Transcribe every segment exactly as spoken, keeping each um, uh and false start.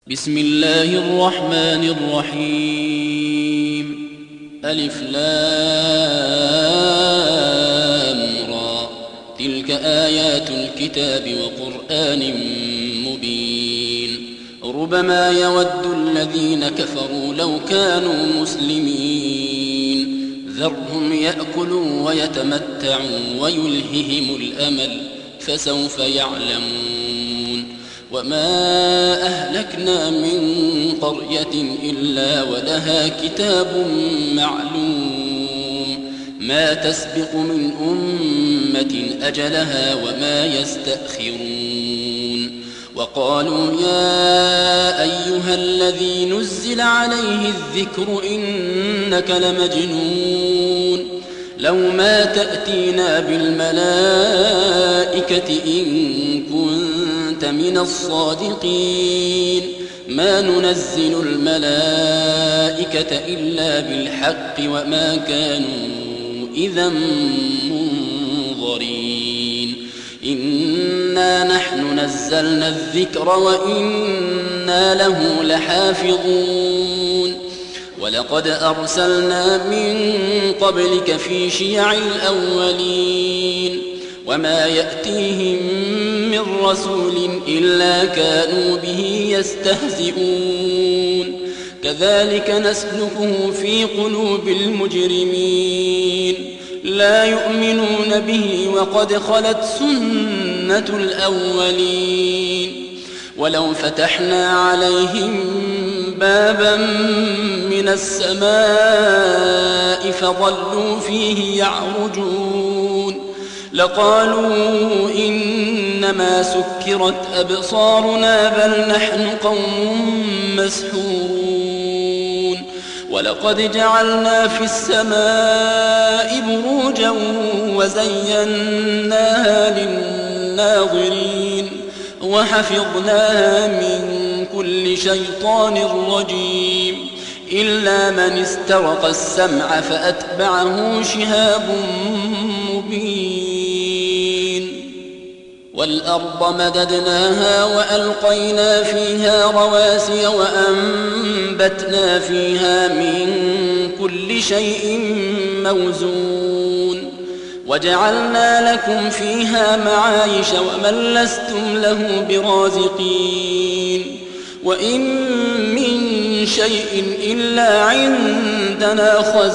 بسم الله الرحمن الرحيم. ألف لام را، تلك آيات الكتاب وقرآن مبين. ربما يود الذين كفروا لو كانوا مسلمين، ذرهم يأكلوا ويتمتعوا ويلههم الأمل، فسوف يعلمون. وما أهلكنا من قرية إلا ولها كتاب معلوم، ما تسبق من أمة أجلها وما يستأخرون. وقالوا يا أيها الذي نزل عليه الذكر إنك لمجنون، لو ما تأتينا بالملائكة إن كنت من الصادقين، ما ننزل الملائكة إلا بالحق وما كانوا إذا منظرين. إنا نحن نزلنا الذكر وإنا له لحافظون. ولقد أرسلنا من قبلك في شيع الأولين، وما يأتيهم من رسول إلا كانوا به يستهزئون. كذلك نسلكه في قلوب المجرمين، لا يؤمنون به وقد خلت سنة الأولين. ولو فتحنا عليهم بابا من السماء فظلوا فيه يعرجون لقالوا إنما سكرت أبصارنا بل نحن قوم مسحورون. ولقد جعلنا في السماء بروجا وزيناها للناظرين وحفظناها من كل شيطان رجيم، إلا من استرق السمع فأتبعه شهاب مبين. والأرض مددناها وألقينا فيها رواسي وأنبتنا فيها من كل شيء موزون، وجعلنا لكم فيها معايش ومن لستم له برازقين. وإن من شيء إلا عندنا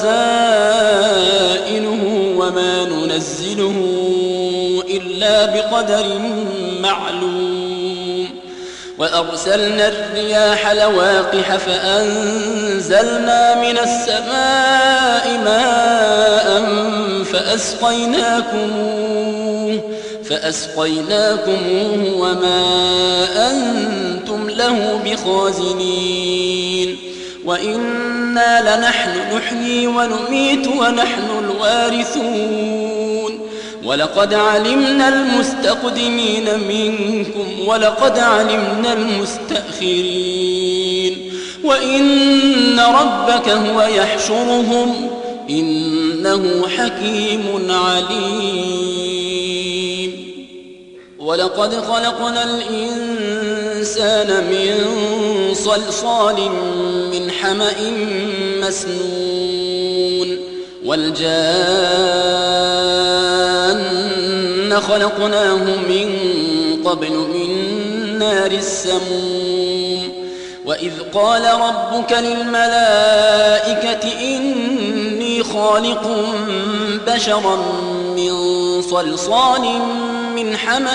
خزائنه وما ننزله إلا بقدر معلوم. وأرسلنا الرياح لواقح فأنزلنا من السماء ماء فأسقيناكموه فأسقيناكموه وما أنتم له بخازنين. وإنا لنحن نحيي ونميت ونحن الوارثون. ولقد علمنا المستقدمين منكم ولقد علمنا المستأخرين. وإن ربك هو يحشرهم إنه حكيم عليم. ولقد خلقنا الإنسان من صلصال من حمأ مسنون، والجان خلقناه من قبل من نار السموم. وإذ قال ربك للملائكة إني خالق بشرا من صلصال من حمأ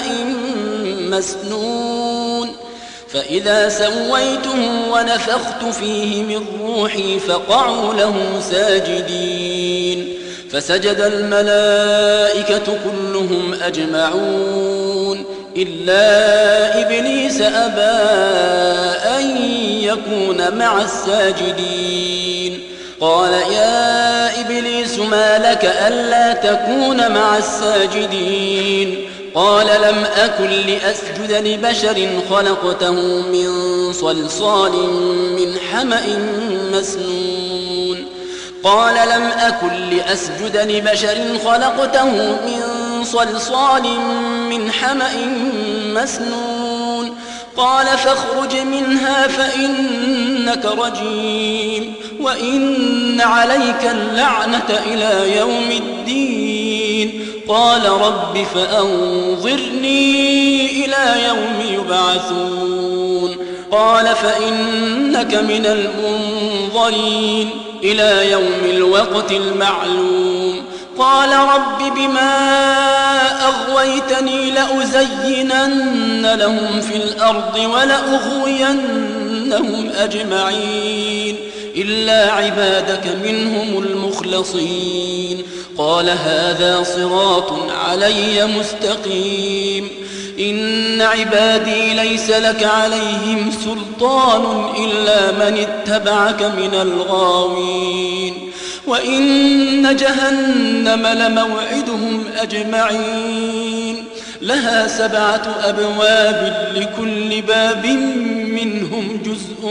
مسنون، فإذا سويته ونفخت فيه من روحي فقعوا له ساجدين. فسجد الملائكة كلهم أجمعون إلا إبليس أبى أن يكون مع الساجدين. قال يا إبليس ما لك ألا تكون مع الساجدين؟ قال لم أكن لأسجد لبشر خلقته من صلصال من حمأ مسنون. قال لم أكن لأسجد لبشر خلقته من صلصال من حمأ مسنون. قال فاخرج منها فإنك رجيم وإن عليك اللعنة إلى يوم الدين قال رب فأنظرني إلى يوم يبعثون قال فإنك من المنظرين إلى يوم الوقت المعلوم قال رب بما أغويتني لأزينن لهم في الأرض ولأغوينهم أجمعين إلا عبادك منهم المخلصين قال هذا صراط علي مستقيم إن عبادي ليس لك عليهم سلطان إلا من اتبعك من الغاوين وإن جهنم لموعدهم أجمعين لها سبعة أبواب لكل باب منهم جزء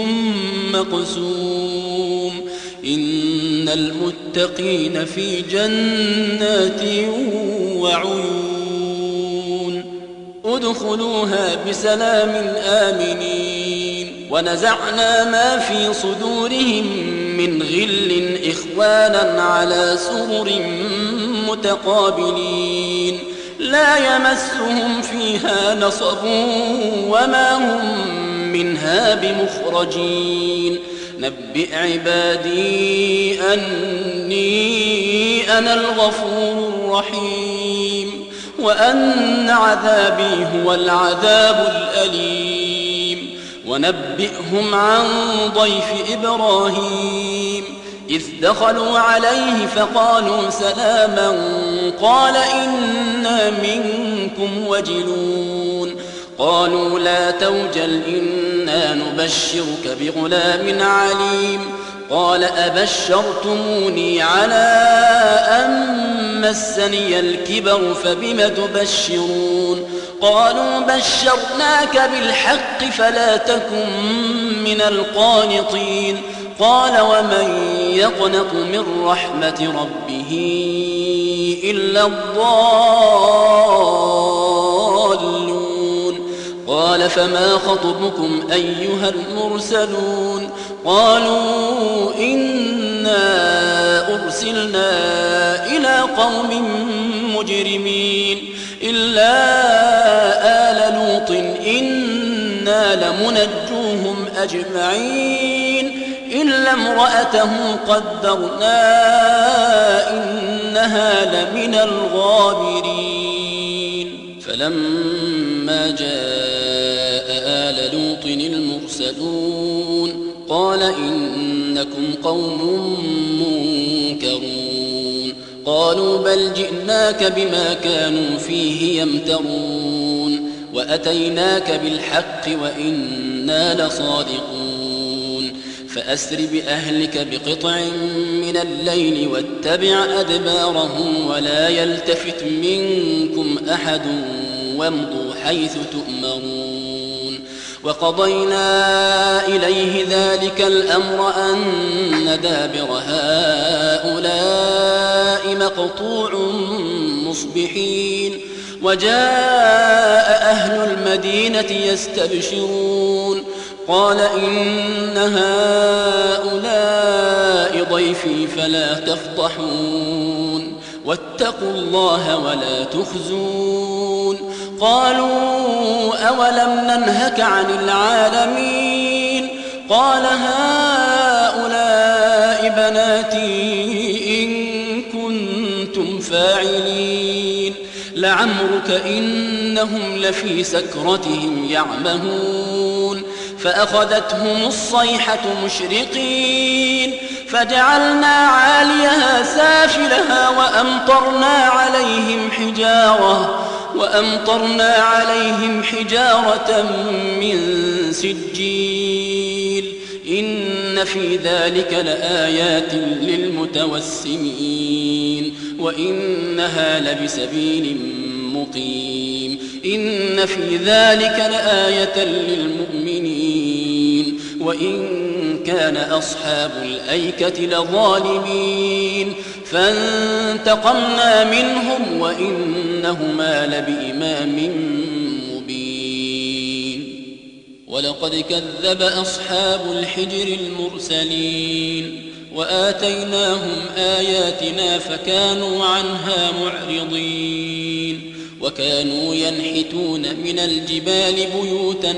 مقسوم إن المتقين في جنات وعيون ادخلوها بسلام آمنين ونزعنا ما في صدورهم من غل إخوانا على سرر متقابلين لا يمسهم فيها نصب وما هم منها بمخرجين نبئ عبادي أني أنا الغفور الرحيم وأن عذابي هو العذاب الأليم ونبئهم عن ضيف إبراهيم إذ دخلوا عليه فقالوا سلاما قال إنا منكم وجلون قالوا لا توجل إنا نبشرك بغلام عليم قال أبشرتموني على أن مسني الكبر فبم تبشرون قالوا بشرناك بالحق فلا تكن من القانطين قال ومن يقنط من رحمة ربه إلا الضالون قال فما خطبكم أيها المرسلون قالوا إنا أرسلنا إلى قوم مجرمين إلا آل لوط إنا لمنجوهم أجمعين إلا امرأته قدرنا إنها لمن الغابرين فلما جاء آل لوط المرسلون قال إنكم قوم منكرون قالوا بل جئناك بما كانوا فيه يمترون وأتيناك بالحق وإنا لصادقون فأسر بأهلك بقطع من الليل واتبع أدبارهم ولا يلتفت منكم أحد وامضوا حيث تؤمرون وقضينا إليه ذلك الأمر أن دابر هؤلاء مقطوع مصبحين وجاء أهل المدينة يستبشرون قال إن هؤلاء ضيفي فلا تفضحون واتقوا الله ولا تخزون قالوا أولم ننهك عن العالمين قال هؤلاء بناتي إن كنتم فاعلين لعمرك إنهم لفي سكرتهم يعمهون فأخذتهم الصيحة مشرقين فجعلنا عاليها سافلها وأمطرنا عليهم حجارة وأمطرنا عليهم حجارة من سجيل إن في ذلك لآيات للمتوسمين وإنها لبسبيل مقيم إن في ذلك لآية للمؤمنين وإن كان أصحاب الأيكة لظالمين فانتقمنا منهم وإنهما لبإمام مبين ولقد كذب أصحاب الحجر المرسلين وآتيناهم آياتنا فكانوا عنها معرضين وكانوا ينحتون من الجبال بيوتا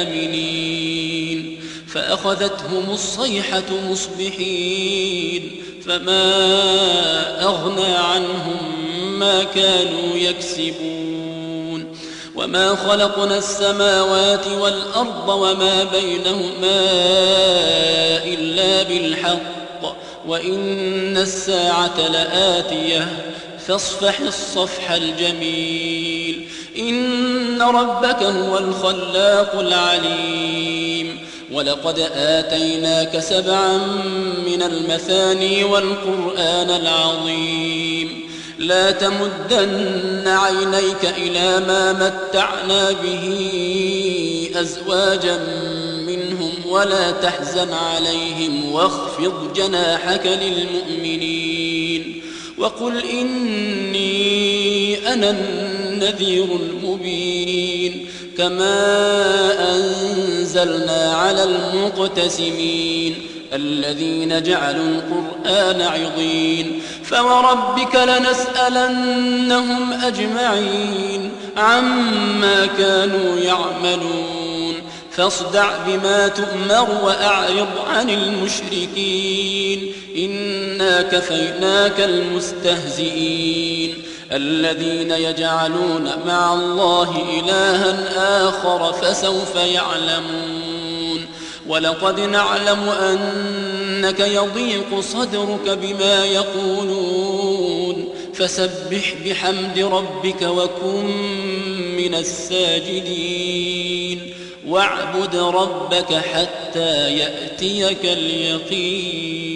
آمنين فأخذتهم الصيحة مصبحين فما أغنى عنهم ما كانوا يكسبون وما خلقنا السماوات والأرض وما بينهما إلا بالحق وإن الساعة لآتية فاصفح الصفح الجميل إن ربك هو الخلاق العليم ولقد آتيناك سبعا من المثاني والقرآن العظيم لا تمدن عينيك إلى ما متعنا به أزواجا منهم ولا تحزن عليهم واخفض جناحك للمؤمنين وقل إني أنا النذير المبين كما أنزلنا على المقتسمين الذين جعلوا القرآن عضين فوربك لنسألنهم أجمعين عما كانوا يعملون فاصدع بما تؤمر وأعرض عن المشركين إنا كفيناك المستهزئين الذين يجعلون مع الله إلها آخر فسوف يعلمون ولقد نعلم أنك يضيق صدرك بما يقولون فسبح بحمد ربك وكن من الساجدين واعبد ربك حتى يأتيك اليقين.